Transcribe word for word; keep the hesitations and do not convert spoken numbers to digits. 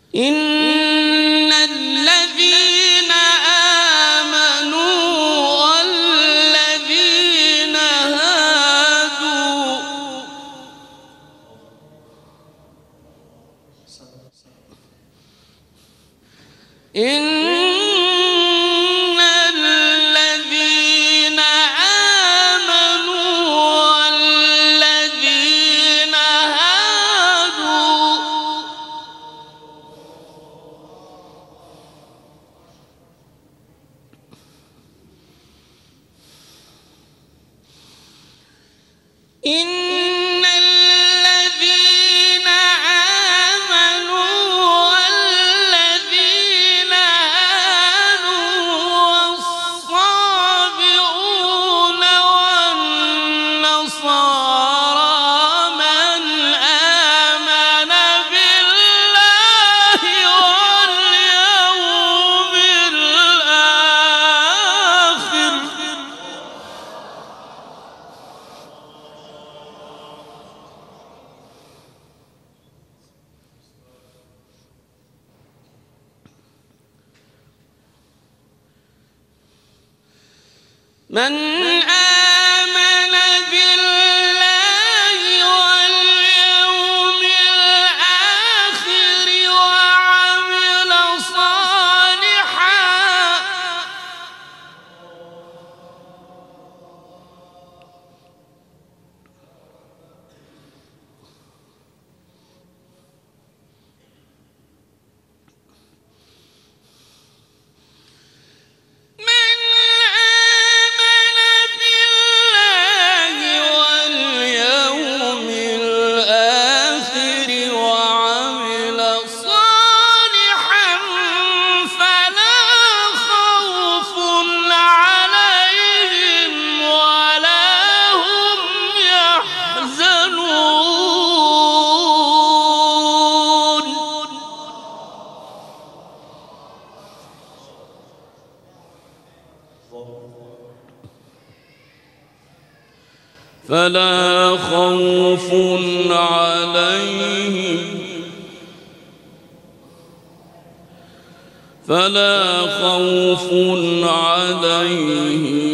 إن الذين آمنوا والذين هادوا إن إن الذين آمنوا والذين هادوا والصابئون والنصارى من آمن بالله واليوم الآخر من آمن بالله واليوم الآخر وعمل صالحا فلا خوف عليهم فلا خوف عليهم